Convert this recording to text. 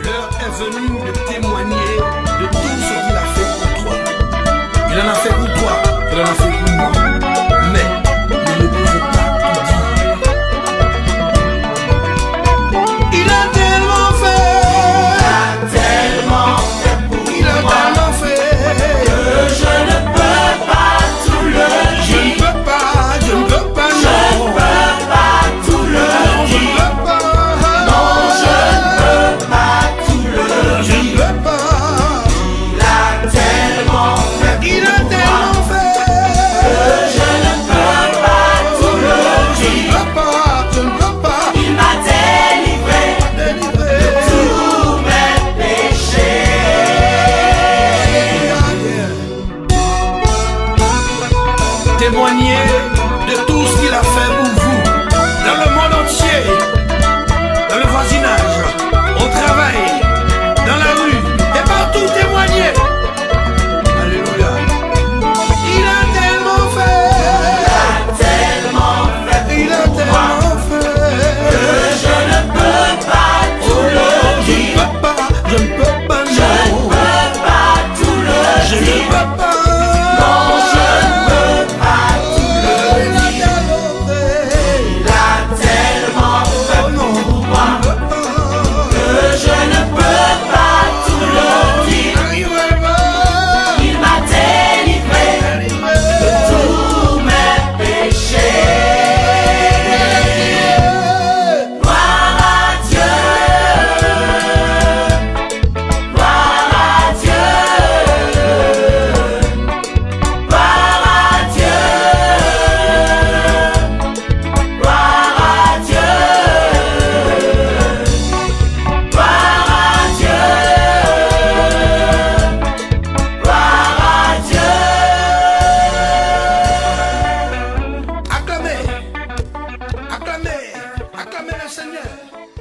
l'heure est venue de témoigner de tout ce qu'il a fait pour toi. Il en a fait pour toi, il en a fait pour moi. Mais il ne peut pas tout dire. Il a tellement fait pour il a tellement fait que je ne peux pas tout le dire. Je ne peux pas, je ne peux pas, Je ne peux pas tout le dire. Non, je ne peux pas tout le Je dire. ne peux pas. Il a tellement fait pour Il a moi tellement fait que je ne peux pas tout le Je ne dire. peux pas, je ne peux pas Il m'a délivré délivrer. tous mes péchés. Témoignez de tout ce qu'il a fait pour vous, dans le monde entier, dans le voisinage, au travail, dans la rue, et partout témoignez. Alléluia. Il a tellement fait, il a tellement fait, Que je ne peux pas tout le je dire. ne peux pas, je ne peux pas, Je ne non, peux pas tout le je ne dire. peux pas. Non, je ne peux pas tout le dire. Il a tellement fait pour moi que je ne peux pas tout le dire. Il m'a délivré de tous mes péchés. Gloire à Dieu. Gloire à Dieu. Gloire à Dieu. Gloire à Dieu. Gloire à Dieu. Gloire à Dieu. Acclamez, acclamez, acclamez le Seigneur.